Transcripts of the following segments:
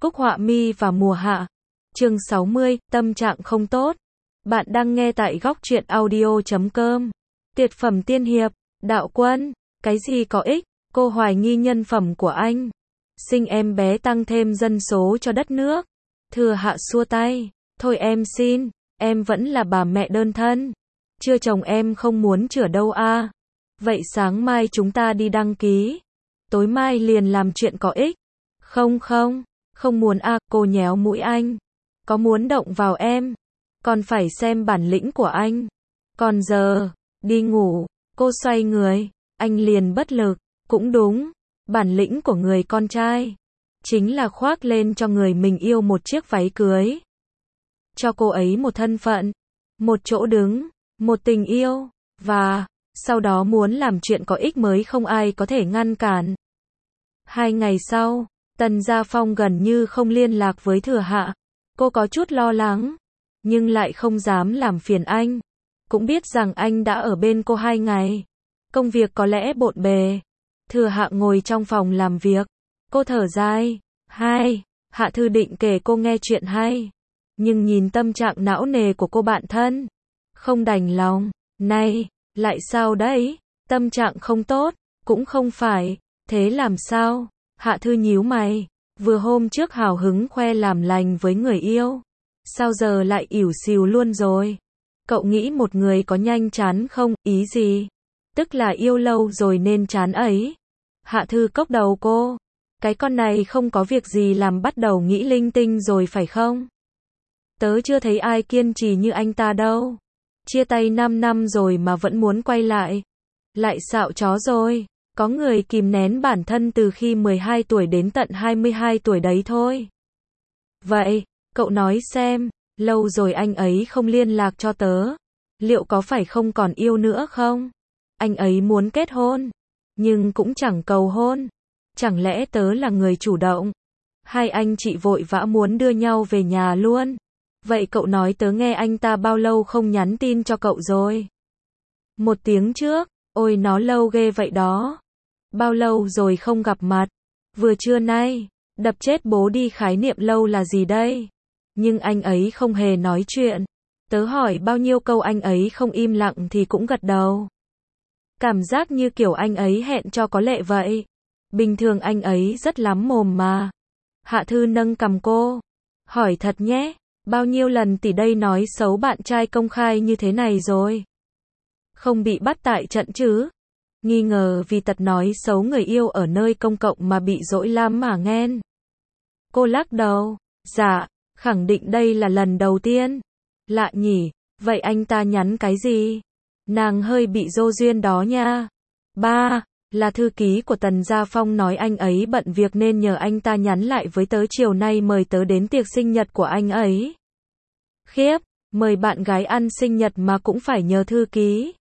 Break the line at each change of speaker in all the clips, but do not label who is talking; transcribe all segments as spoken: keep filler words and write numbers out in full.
Cúc Họa Mi và Mùa Hạ. Chương sáu mươi, tâm trạng không tốt. Bạn đang nghe tại góc truyện audio chấm com. Tuyệt phẩm tiên hiệp, đạo quân, cái gì có ích, cô hoài nghi nhân phẩm của anh. Sinh em bé tăng thêm dân số cho đất nước. Thừa Hạ xua tay, thôi em xin, em vẫn là bà mẹ đơn thân. Chưa chồng em không muốn chữa đâu a. Vậy sáng mai chúng ta đi đăng ký. Tối mai liền làm chuyện có ích. Không không, không muốn a, cô nhéo mũi anh. Có muốn động vào em, còn phải xem bản lĩnh của anh. Còn giờ, đi ngủ, cô xoay người, anh liền bất lực, cũng đúng, bản lĩnh của người con trai, chính là khoác lên cho người mình yêu một chiếc váy cưới. Cho cô ấy một thân phận, một chỗ đứng, một tình yêu, và, sau đó muốn làm chuyện có ích mới không ai có thể ngăn cản. Hai ngày sau, Tần Gia Phong gần như không liên lạc với Thừa Hạ. Cô có chút lo lắng, nhưng lại không dám làm phiền anh. Cũng biết rằng anh đã ở bên cô hai ngày. Công việc có lẽ bộn bề. Thừa Hạ ngồi trong phòng làm việc. Cô thở dài. Hai, Hạ Thư định kể cô nghe chuyện hay. Nhưng nhìn tâm trạng não nề của cô bạn thân, không đành lòng. Này, lại sao đấy? Tâm trạng không tốt, cũng không phải. Thế làm sao? Hạ Thư nhíu mày. Vừa hôm trước hào hứng khoe làm lành với người yêu. Sao giờ lại ỉu xìu luôn rồi? Cậu nghĩ một người có nhanh chán không? Ý gì? Tức là yêu lâu rồi nên chán ấy. Hạ Thư cốc đầu cô. Cái con này không có việc gì làm bắt đầu nghĩ linh tinh rồi phải không? Tớ chưa thấy ai kiên trì như anh ta đâu. Chia tay năm năm rồi mà vẫn muốn quay lại. Lại xạo chó rồi. Có người kìm nén bản thân từ khi mười hai tuổi đến tận hai mươi hai tuổi đấy thôi. Vậy, cậu nói xem, lâu rồi anh ấy không liên lạc cho tớ. Liệu có phải không còn yêu nữa không? Anh ấy muốn kết hôn, nhưng cũng chẳng cầu hôn. Chẳng lẽ tớ là người chủ động? Hai anh chị vội vã muốn đưa nhau về nhà luôn. Vậy cậu nói tớ nghe anh ta bao lâu không nhắn tin cho cậu rồi? Một tiếng trước, ôi nó lâu ghê vậy đó. Bao lâu rồi không gặp mặt? Vừa trưa nay, đập chết bố đi khái niệm lâu là gì đây? Nhưng anh ấy không hề nói chuyện. Tớ hỏi bao nhiêu câu anh ấy không im lặng thì cũng gật đầu. Cảm giác như kiểu anh ấy hẹn cho có lệ vậy. Bình thường anh ấy rất lắm mồm mà. Hạ Thư nâng cằm cô. Hỏi thật nhé, bao nhiêu lần tỷ đây nói xấu bạn trai công khai như thế này rồi? Không bị bắt tại trận chứ? Nghi ngờ vì tật nói xấu người yêu ở nơi công cộng mà bị dỗi lam mà nghen. Cô lắc đầu. Dạ, khẳng định đây là lần đầu tiên. Lạ nhỉ, vậy anh ta nhắn cái gì? Nàng hơi bị dô duyên đó nha. Ba, là thư ký của Tần Gia Phong nói anh ấy bận việc nên nhờ anh ta nhắn lại với tớ chiều nay mời tớ đến tiệc sinh nhật của anh ấy. Khiếp, mời bạn gái ăn sinh nhật mà cũng phải nhờ thư ký.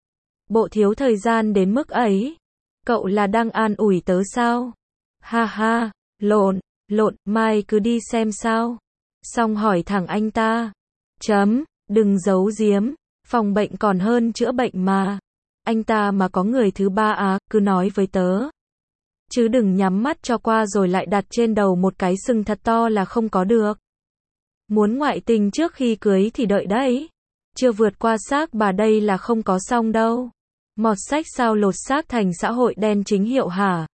Bộ thiếu thời gian đến mức ấy. Cậu là đang an ủi tớ sao? Ha ha, lộn, lộn, mai cứ đi xem sao. Xong hỏi thẳng anh ta. Chấm, đừng giấu giếm, phòng bệnh còn hơn chữa bệnh mà. Anh ta mà có người thứ ba á, cứ nói với tớ. Chứ đừng nhắm mắt cho qua rồi lại đặt trên đầu một cái sừng thật to là không có được. Muốn ngoại tình trước khi cưới thì đợi đấy. Chưa vượt qua xác bà đây là không có xong đâu. Mọt sách sao lột xác thành xã hội đen chính hiệu hả?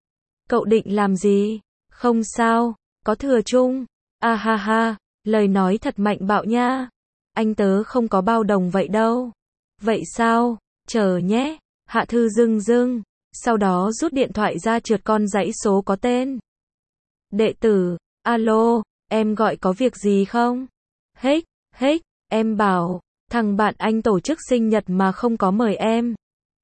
Cậu định làm gì? Không sao, có thừa chung. À ha ha, lời nói thật mạnh bạo nha. Anh tớ không có bao đồng vậy đâu. Vậy sao? Chờ nhé. Hạ Thư dưng dưng. Sau đó rút điện thoại ra trượt con dãy số có tên. Đệ tử, alo, em gọi có việc gì không? Hếch, hếch, em bảo, thằng bạn anh tổ chức sinh nhật mà không có mời em.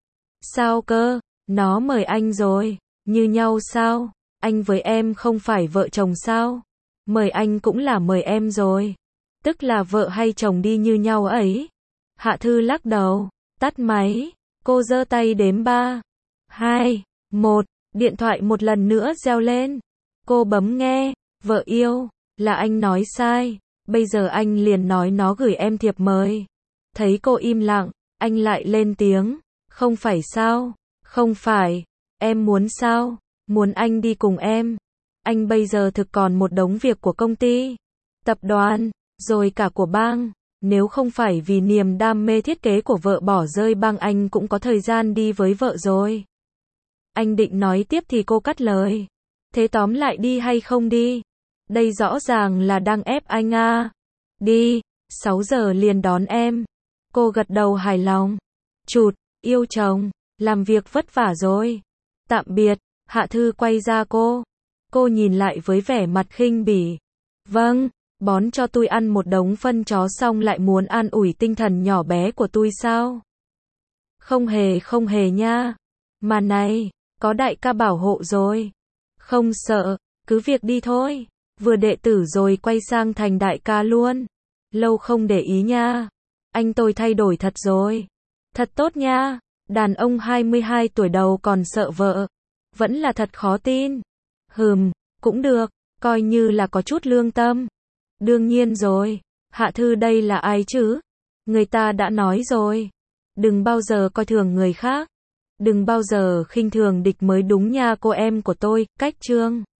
Sao cơ? Nó mời anh rồi. Như nhau sao? Anh với em không phải vợ chồng sao? Mời anh cũng là mời em rồi. Tức là vợ hay chồng đi như nhau ấy. Hạ Thư lắc đầu, tắt máy. Cô giơ tay đếm ba, hai, một. Điện thoại một lần nữa reo lên. Cô bấm nghe. Vợ yêu, là anh nói sai. Bây giờ anh liền nói nó gửi em thiệp mời. Thấy cô im lặng, anh lại lên tiếng. Không phải sao? Không phải. Em muốn sao? Muốn anh đi cùng em. Anh bây giờ thực còn một đống việc của công ty, tập đoàn, rồi cả của bang. Nếu không phải vì niềm đam mê thiết kế của vợ bỏ rơi bang anh cũng có thời gian đi với vợ rồi. Anh định nói tiếp thì cô cắt lời. Thế tóm lại đi hay không đi? Đây rõ ràng là đang ép anh à. Đi, sáu giờ liền đón em. Cô gật đầu hài lòng. Chụt, yêu chồng, làm việc vất vả rồi. Tạm biệt, Hạ Thư quay ra cô. Cô nhìn lại với vẻ mặt khinh bỉ. Vâng, bón cho tôi ăn một đống phân chó xong lại muốn an ủi tinh thần nhỏ bé của tôi sao? Không hề không hề nha. Mà này, có đại ca bảo hộ rồi. Không sợ, cứ việc đi thôi. Vừa đệ tử rồi quay sang thành đại ca luôn. Lâu không để ý nha. Anh tôi thay đổi thật rồi. Thật tốt nha. Đàn ông hai mươi hai tuổi đầu còn sợ vợ. Vẫn là thật khó tin. Hừm, cũng được, coi như là có chút lương tâm. Đương nhiên rồi. Hạ Thư đây là ai chứ? Người ta đã nói rồi. Đừng bao giờ coi thường người khác. Đừng bao giờ khinh thường địch mới đúng nha cô em của tôi, cách chương.